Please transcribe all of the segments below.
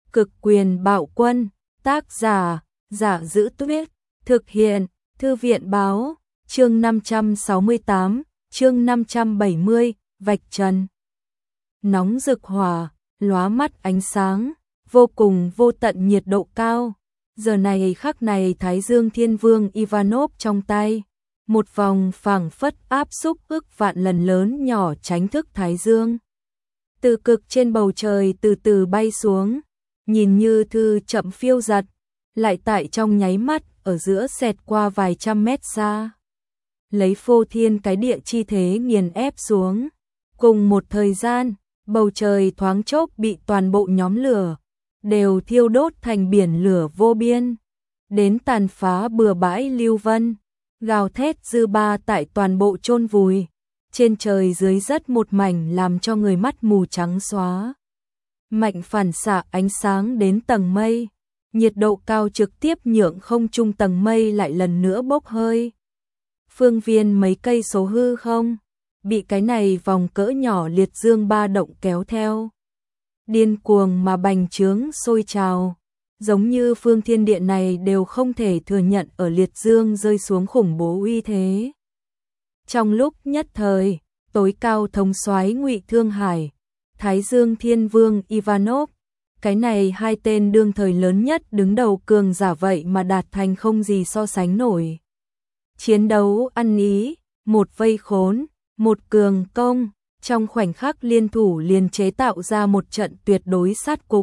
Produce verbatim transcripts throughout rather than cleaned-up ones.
Cực quyền bạo quân, tác giả, Giả Giữ Tuyết, thực hiện, Thư viện báo, chương năm trăm sáu mươi tám, chương năm trăm bảy mươi, vạch trần. Nóng rực hỏa, lóa mắt ánh sáng, vô cùng vô tận nhiệt độ cao. Giờ này khắc này Thái Dương Thiên Vương Ivanov trong tay, một vòng phảng phất áp xúc ức vạn lần lớn nhỏ tránh thức Thái Dương. Từ cực trên bầu trời từ từ bay xuống, nhìn như thư chậm phiêu giật, lại tại trong nháy mắt ở giữa xẹt qua vài trăm mét xa. Lấy phô thiên cái địa chi thế nghiền ép xuống. Cùng một thời gian, bầu trời thoáng chốc bị toàn bộ nhóm lửa đều thiêu đốt thành biển lửa vô biên, đến tàn phá bừa bãi lưu vân, gào thét dư ba tại toàn bộ chôn vùi. Trên trời dưới rất một mảnh làm cho người mắt mù trắng xóa. Mạnh phản xạ ánh sáng đến tầng mây, nhiệt độ cao trực tiếp nhượng không trung tầng mây lại lần nữa bốc hơi. Phương viên mấy cây số hư không, bị cái này vòng cỡ nhỏ liệt dương ba động kéo theo. Điên cuồng mà bành trướng sôi trào, giống như phương thiên địa này đều không thể thừa nhận ở liệt dương rơi xuống khủng bố uy thế. Trong lúc nhất thời, tối cao thống soái Ngụy Thương Hải, Thái Dương Thiên Vương Ivanov, cái này hai tên đương thời lớn nhất đứng đầu cường giả vậy mà đạt thành không gì so sánh nổi. Chiến đấu ăn ý, một vây khốn, một cường công, trong khoảnh khắc liên thủ liền chế tạo ra một trận tuyệt đối sát cục.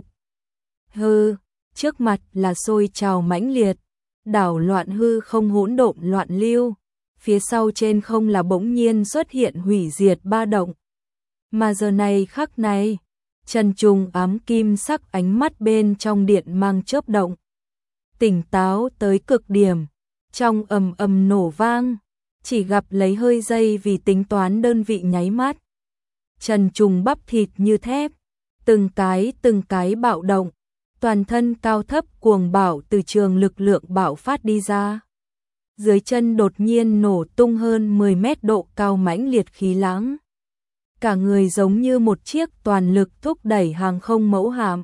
Hư, trước mặt là sôi trào mãnh liệt, đảo loạn hư không hỗn độn loạn lưu, phía sau trên không là bỗng nhiên xuất hiện hủy diệt ba động. Mà giờ này khắc này, Trần Trùng ám kim sắc ánh mắt bên trong điện mang chớp động. Tỉnh táo tới cực điểm, trong ầm ầm nổ vang, chỉ gặp lấy hơi giây vì tính toán đơn vị nháy mắt. Trần Trùng bắp thịt như thép, từng cái từng cái bạo động, toàn thân cao thấp cuồng bạo từ trường lực lượng bạo phát đi ra. Dưới chân đột nhiên nổ tung hơn mười mét độ cao mãnh liệt khí lãng. Cả người giống như một chiếc toàn lực thúc đẩy hàng không mẫu hạm.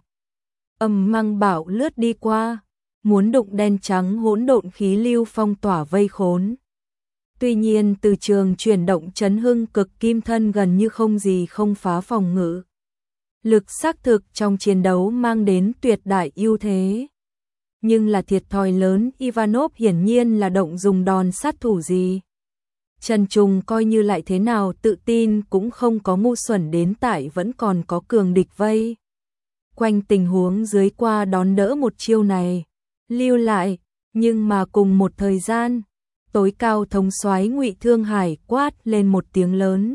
Ầm mang bạo lướt đi qua, muốn đụng đen trắng hỗn độn khí lưu phong tỏa vây khốn. Tuy nhiên từ trường chuyển động chấn hưng cực kim thân gần như không gì không phá phòng ngự. Lực xác thực trong chiến đấu mang đến tuyệt đại ưu thế. Nhưng là thiệt thòi lớn, Ivanov hiển nhiên là động dùng đòn sát thủ gì. Trần Trùng coi như lại thế nào tự tin cũng không có ngu xuẩn đến tại vẫn còn có cường địch vây. Quanh tình huống dưới qua đón đỡ một chiêu này, lưu lại, nhưng mà cùng một thời gian, tối cao thống soái Ngụy Thương Hải quát lên một tiếng lớn.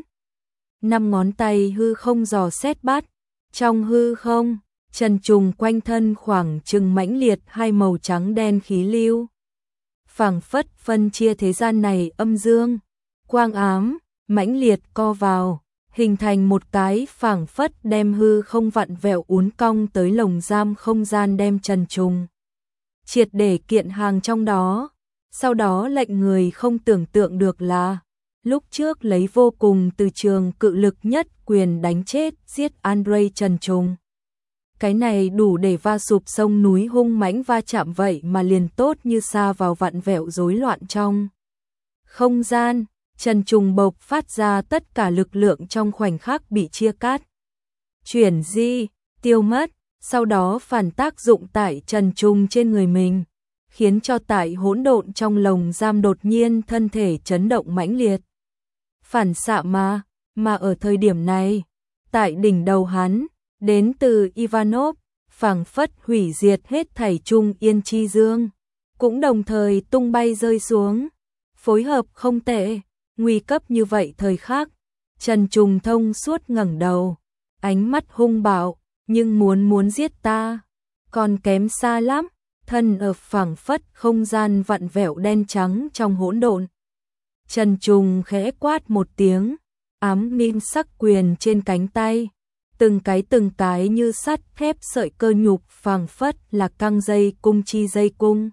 Năm ngón tay hư không dò xét bắt, trong hư không, Trần Trùng quanh thân khoảng chừng mãnh liệt hai màu trắng đen khí lưu. Phảng phất phân chia thế gian này âm dương, quang ám, mãnh liệt co vào, hình thành một cái phảng phất đem hư không vặn vẹo uốn cong tới lồng giam không gian đem Trần Trùng triệt để kiện hàng trong đó. Sau đó lệnh người không tưởng tượng được là, lúc trước lấy vô cùng từ trường cự lực nhất quyền đánh chết giết Andrei Trần Trùng. Cái này đủ để va sụp sông núi hung mãnh va chạm vậy mà liền tốt như sa vào vặn vẹo rối loạn trong không gian. Trần Trùng bộc phát ra tất cả lực lượng trong khoảnh khắc bị chia cắt, chuyển di, tiêu mất, sau đó phản tác dụng tại Trần Trùng trên người mình, khiến cho tại hỗn độn trong lồng giam đột nhiên thân thể chấn động mãnh liệt. Phản xạ mà, mà ở thời điểm này, tại đỉnh đầu hắn, đến từ Ivanov, phảng phất hủy diệt hết thảy trung yên chi dương, cũng đồng thời tung bay rơi xuống. Phối hợp không tệ, nguy cấp như vậy thời khắc, Trần Trùng thông suốt ngẩng đầu, ánh mắt hung bạo, nhưng muốn muốn giết ta, còn kém xa lắm. Thân ở phảng phất không gian vặn vẹo đen trắng trong hỗn độn. Trần Trùng khẽ quát một tiếng, ám kim sắc quyền trên cánh tay, từng cái từng cái như sắt thép sợi cơ nhục phảng phất là căng dây cung chi dây cung.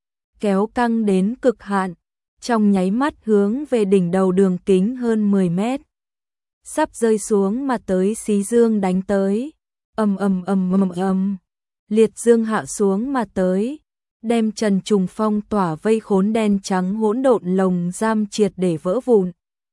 Kéo căng đến cực hạn, trong nháy mắt hướng về đỉnh đầu đường kính hơn mười mét. Sắp rơi xuống mà tới xí dương đánh tới, ầm ầm ầm ầm ầm. liệt dương hạ xuống mà tới, đem Trần Trùng phong tỏa vây khốn đen trắng hỗn độn lồng giam triệt để vỡ vụn.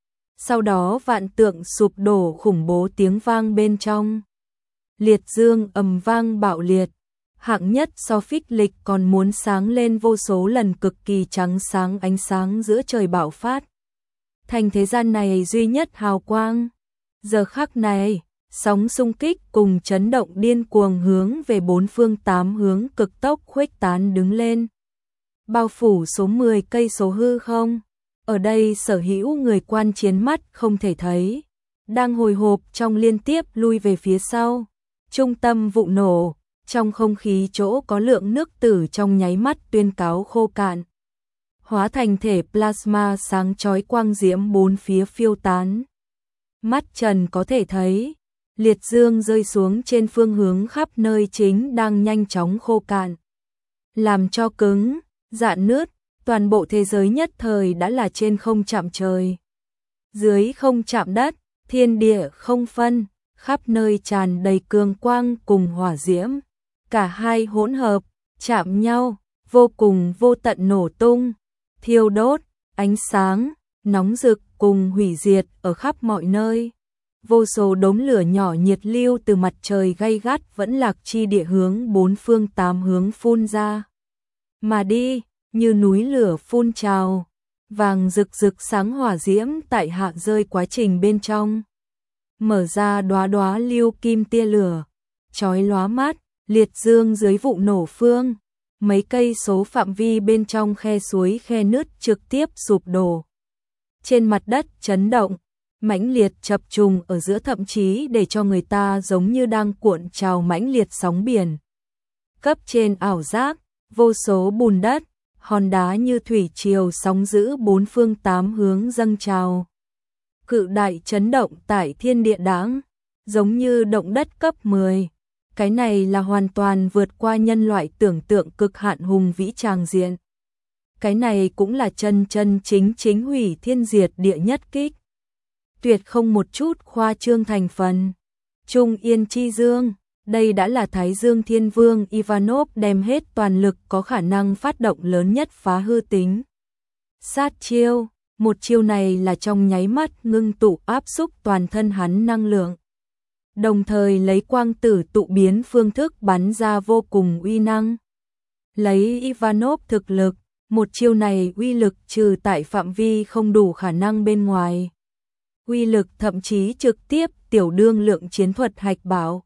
Sau đó vạn tượng sụp đổ khủng bố tiếng vang bên trong. Liệt dương ầm vang bạo liệt, hạng nhất so phích lịch còn muốn sáng lên vô số lần, cực kỳ trắng sáng ánh sáng giữa trời bạo phát. Thành thế gian này duy nhất hào quang. Giờ khắc này, sóng xung kích cùng chấn động điên cuồng hướng về bốn phương tám hướng cực tốc khuếch tán đứng lên. Bao phủ số mười cây số hư không. Ở đây sở hữu người quan chiến mắt không thể thấy, đang hồi hộp trong liên tiếp lui về phía sau. Trung tâm vụ nổ, trong không khí chỗ có lượng nước tử trong nháy mắt tuyên cáo khô cạn. Hóa thành thể plasma sáng chói quang diễm bốn phía phiêu tán. Mắt Trần có thể thấy, liệt dương rơi xuống trên phương hướng khắp nơi chính đang nhanh chóng khô cạn. Làm cho cứng, rạn nứt, toàn bộ thế giới nhất thời đã là trên không chạm trời. Dưới không chạm đất, thiên địa không phân, khắp nơi tràn đầy cường quang cùng hỏa diễm. Cả hai hỗn hợp, chạm nhau, vô cùng vô tận nổ tung, thiêu đốt, ánh sáng, nóng rực cùng hủy diệt ở khắp mọi nơi. Vô số đốm lửa nhỏ nhiệt lưu từ mặt trời gay gắt vẫn lạc chi địa hướng bốn phương tám hướng phun ra. Mà đi, như núi lửa phun trào, vàng rực rực sáng hỏa diễm tại hạ rơi quá trình bên trong. Mở ra đóa đóa lưu kim tia lửa, chói lóa mắt, liệt dương dưới vụ nổ phương. Mấy cây số phạm vi bên trong khe suối khe nứt trực tiếp sụp đổ. Trên mặt đất chấn động, mãnh liệt chập trùng ở giữa, thậm chí để cho người ta giống như đang cuộn trào mãnh liệt sóng biển. Cấp trên ảo giác, vô số bùn đất, hòn đá như thủy triều sóng dữ bốn phương tám hướng dâng trào. Cự đại chấn động tại thiên địa đãng, giống như động đất cấp mười. Cái này là hoàn toàn vượt qua nhân loại tưởng tượng cực hạn hùng vĩ tràng diện. Cái này cũng là chân chân chính chính hủy thiên diệt địa nhất kích. Tuyệt không một chút khoa trương thành phần. Trung Yên Chi Dương, đây đã là Thái Dương Thiên Vương Ivanov đem hết toàn lực có khả năng phát động lớn nhất phá hư tính. Sát chiêu, một chiêu này là trong nháy mắt ngưng tụ áp xúc toàn thân hắn năng lượng. Đồng thời lấy quang tử tụ biến phương thức bắn ra vô cùng uy năng. Lấy Ivanov thực lực, một chiêu này uy lực trừ tại phạm vi không đủ khả năng bên ngoài. Uy lực thậm chí trực tiếp tiểu đương lượng chiến thuật hạch bảo.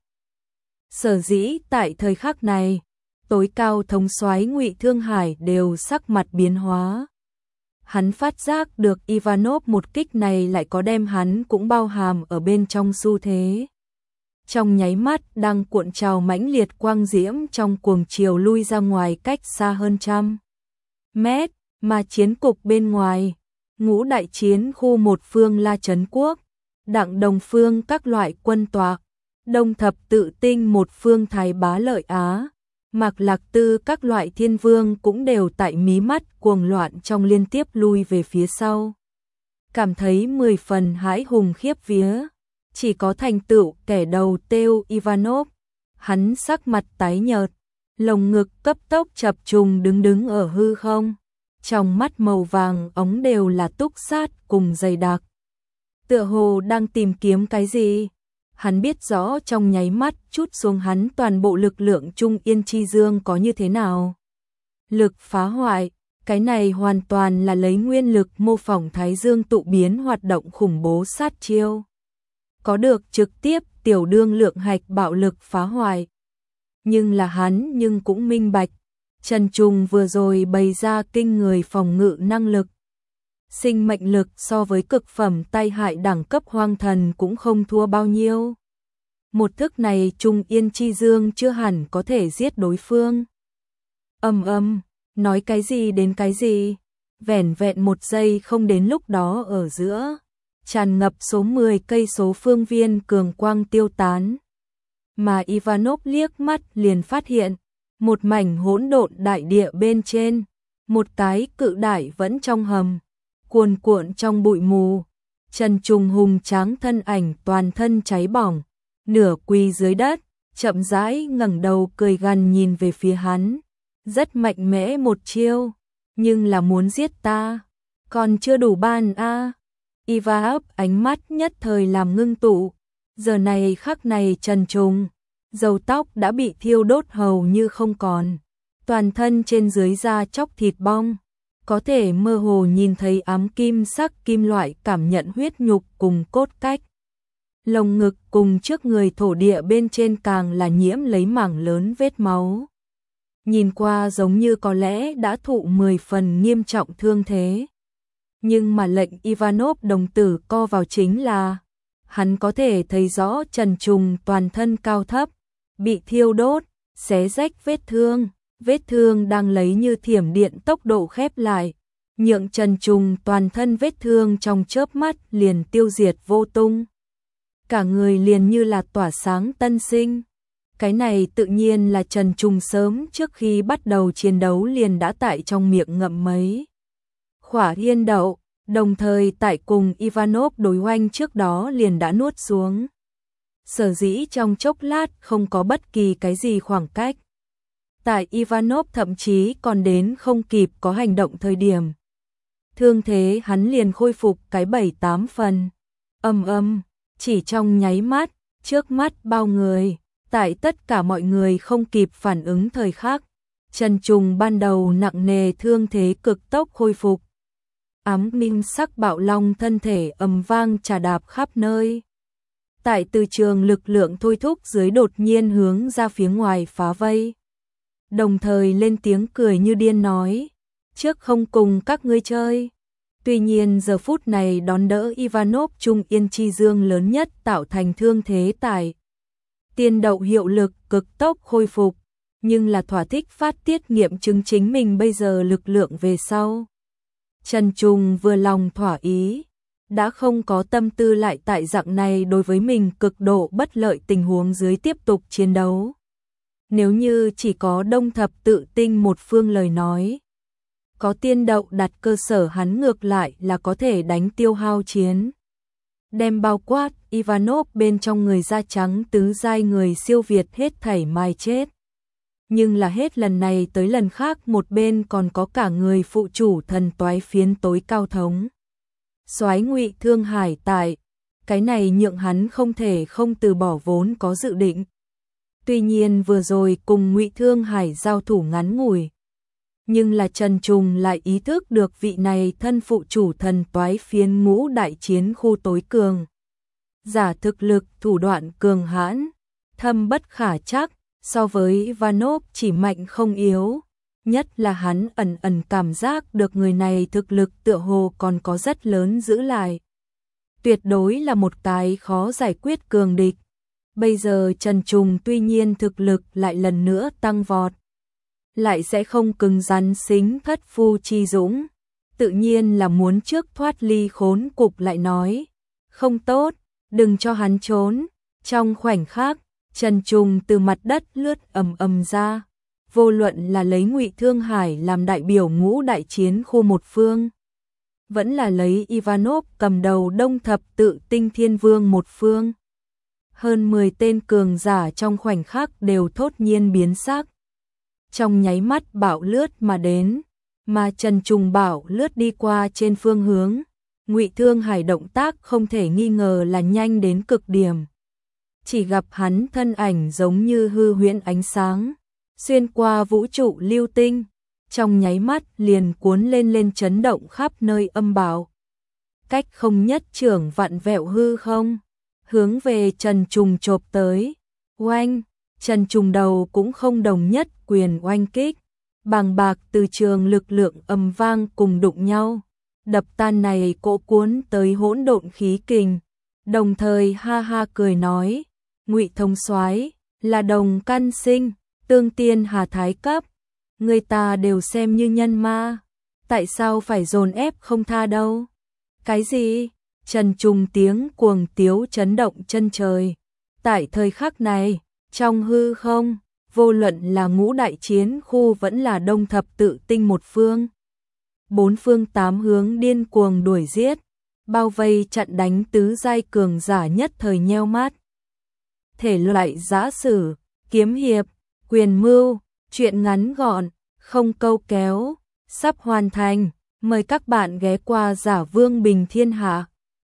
Sở dĩ tại thời khắc này, tối cao thống soái Ngụy Thương Hải đều sắc mặt biến hóa. Hắn phát giác được Ivanov một kích này lại có đem hắn cũng bao hàm ở bên trong xu thế. Trong nháy mắt đang cuộn trào mãnh liệt quang diễm trong cuồng chiều lui ra ngoài cách xa hơn trăm mét, mà chiến cục bên ngoài, ngũ đại chiến khu một phương La Trấn Quốc, Đặng Đồng phương các loại quân tọa, Đông Thập Tự Tinh một phương Thái Bá Lợi Á, Mạc Lạc Tư các loại thiên vương cũng đều tại mí mắt cuồng loạn trong liên tiếp lui về phía sau. Cảm thấy mười phần hãi hùng khiếp vía. Chỉ có thành tựu kẻ đầu tiêu Ivanov, hắn sắc mặt tái nhợt, lồng ngực cấp tốc chập trùng đứng đứng ở hư không, trong mắt màu vàng óng đều là túc sát cùng dày đặc. Tựa hồ đang tìm kiếm cái gì, hắn biết rõ trong nháy mắt chút xuống hắn toàn bộ lực lượng Trung Yên Chi Dương có như thế nào. Lực phá hoại, cái này hoàn toàn là lấy nguyên lực mô phỏng Thái Dương tụ biến hoạt động khủng bố sát chiêu. Có được trực tiếp tiểu đương lượng hạch bạo lực phá hoại. Nhưng là hắn nhưng cũng minh bạch, Trần Trùng vừa rồi bày ra kinh người phòng ngự năng lực. Sinh mệnh lực so với cực phẩm tai hại đẳng cấp hoang thần cũng không thua bao nhiêu. Một thức này Trung Yên Chi Dương chưa hẳn có thể giết đối phương. Âm âm, nói cái gì đến cái gì, vẻn vẹn một giây không đến lúc đó ở giữa. Tràn ngập số mười cây số phương viên cường quang tiêu tán. Mà Ivanov liếc mắt liền phát hiện, một mảnh hỗn độn đại địa bên trên, một cái cự đại vẫn trong hầm, cuồn cuộn trong bụi mù. Trần Trùng hùng tráng thân ảnh toàn thân cháy bỏng, nửa quỳ dưới đất, chậm rãi ngẩng đầu cười gằn nhìn về phía hắn. Rất mạnh mẽ một chiêu, nhưng là muốn giết ta, còn chưa đủ ban a. À. Ivanov ánh mắt nhất thời làm ngưng tụ, giờ này khắc này Trần Trùng, râu tóc đã bị thiêu đốt hầu như không còn, toàn thân trên dưới da chóc thịt bong, có thể mơ hồ nhìn thấy ám kim sắc kim loại cảm nhận huyết nhục cùng cốt cách. Lồng ngực cùng trước người thổ địa bên trên càng là nhiễm lấy mảng lớn vết máu. Nhìn qua giống như có lẽ đã thụ mười phần nghiêm trọng thương thế. Nhưng mà lệnh Ivanov đồng tử co vào chính là hắn có thể thấy rõ Trần Trùng toàn thân cao thấp, bị thiêu đốt, xé rách vết thương, vết thương đang lấy như thiểm điện tốc độ khép lại, nhượng Trần Trùng toàn thân vết thương trong chớp mắt liền tiêu diệt vô tung. Cả người liền như là tỏa sáng tân sinh. Cái này tự nhiên là Trần Trùng sớm trước khi bắt đầu chiến đấu liền đã tại trong miệng ngậm mấy khỏa yên đậu, đồng thời tại cùng Ivanov đối oanh trước đó liền đã nuốt xuống. Sở dĩ trong chốc lát không có bất kỳ cái gì khoảng cách. Tại Ivanov thậm chí còn đến không kịp có hành động thời điểm. Thương thế hắn liền khôi phục cái bảy tám phần. Âm âm, chỉ trong nháy mắt, trước mắt bao người, tại tất cả mọi người không kịp phản ứng thời khắc. Trần Trùng ban đầu nặng nề thương thế cực tốc khôi phục. Ám minh sắc bạo long thân thể ầm vang trà đạp khắp nơi. Tại từ trường lực lượng thôi thúc dưới đột nhiên hướng ra phía ngoài phá vây. Đồng thời lên tiếng cười như điên nói, trước không cùng các ngươi chơi. Tuy nhiên giờ phút này đón đỡ Ivanov trung yên chi dương lớn nhất tạo thành thương thế tại. Tiên đậu hiệu lực cực tốc khôi phục, nhưng là thỏa thích phát tiết nghiệm chứng chính mình bây giờ lực lượng về sau. Trần Trùng vừa lòng thỏa ý, đã không có tâm tư lại tại dạng này đối với mình cực độ bất lợi tình huống dưới tiếp tục chiến đấu. Nếu như chỉ có đông thập tự tinh một phương lời nói, có tiên đậu đặt cơ sở hắn ngược lại là có thể đánh tiêu hao chiến. Đem bao quát Ivanov bên trong người da trắng tứ giai người siêu việt hết thảy mai chết. Nhưng là hết lần này tới lần khác một bên còn có cả người phụ chủ thần toái phiến tối cao thống. Soái Ngụy Thương Hải tại, cái này nhượng hắn không thể không từ bỏ vốn có dự định. Tuy nhiên vừa rồi cùng Ngụy Thương Hải giao thủ ngắn ngủi, nhưng là Trần Trùng lại ý thức được vị này thân phụ chủ thần toái phiến ngũ đại chiến khu tối cường. Giả thực lực, thủ đoạn cường hãn, thâm bất khả trắc, so với Ivanov chỉ mạnh không yếu. Nhất là hắn ẩn ẩn cảm giác được người này thực lực tựa hồ còn có rất lớn giữ lại. Tuyệt đối là một cái khó giải quyết cường địch. Bây giờ Trần Trùng tuy nhiên thực lực lại lần nữa tăng vọt, lại sẽ không cứng rắn xính thất phu chi dũng. Tự nhiên là muốn trước thoát ly khốn cục lại nói. Không tốt, đừng cho hắn trốn. Trong khoảnh khắc, Trần Trùng từ mặt đất lướt ầm ầm ra. Vô luận là lấy Ngụy Thương Hải làm đại biểu ngũ đại chiến khu một phương, vẫn là lấy Ivanov cầm đầu đông thập tự tinh thiên vương một phương. Hơn mười tên cường giả trong khoảnh khắc đều thốt nhiên biến sắc. Trong nháy mắt bạo lướt mà đến, mà Trần Trùng bảo lướt đi qua trên phương hướng. Ngụy Thương Hải động tác không thể nghi ngờ là nhanh đến cực điểm. Chỉ gặp hắn thân ảnh giống như hư huyễn ánh sáng, xuyên qua vũ trụ lưu tinh, trong nháy mắt liền cuốn lên lên chấn động khắp nơi âm bảo. Cách không nhất trưởng vặn vẹo hư không, hướng về Trần Trùng chộp tới. Oanh, Trần Trùng đầu cũng không đồng nhất quyền oanh kích, bàng bạc từ trường lực lượng âm vang cùng đụng nhau, đập tan này cỗ cuốn tới hỗn độn khí kình, đồng thời ha ha cười nói, Ngụy thông soái là đồng căn sinh, tương tiên hà thái cấp, người ta đều xem như nhân ma, tại sao phải dồn ép không tha đâu? Cái gì? Trần Trùng tiếng cuồng tiếu chấn động chân trời. Tại thời khắc này, trong hư không, vô luận là ngũ đại chiến khu vẫn là đông thập tự tinh một phương, bốn phương tám hướng điên cuồng đuổi giết, bao vây chặn đánh tứ giai cường giả nhất thời nheo mắt. Thể loại giã sử, kiếm hiệp, quyền mưu, truyện ngắn gọn, không câu kéo, sắp hoàn thành. Mời các bạn ghé qua Giả Vương Bình Thiên Hạ.